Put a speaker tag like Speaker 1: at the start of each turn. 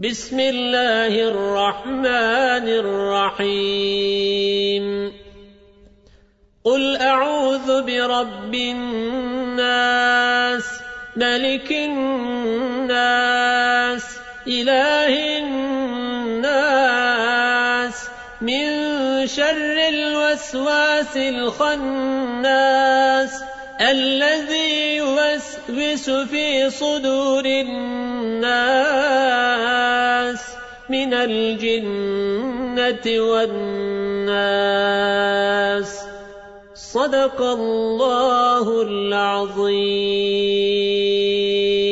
Speaker 1: بسم الله الرحمن الرحيم قل أعوذ برب الناس ملك الناس إله الناس من شر الوسواس الخناس الذي يوسوس في صدور الناس من الجنة والناس صدق الله العظيم.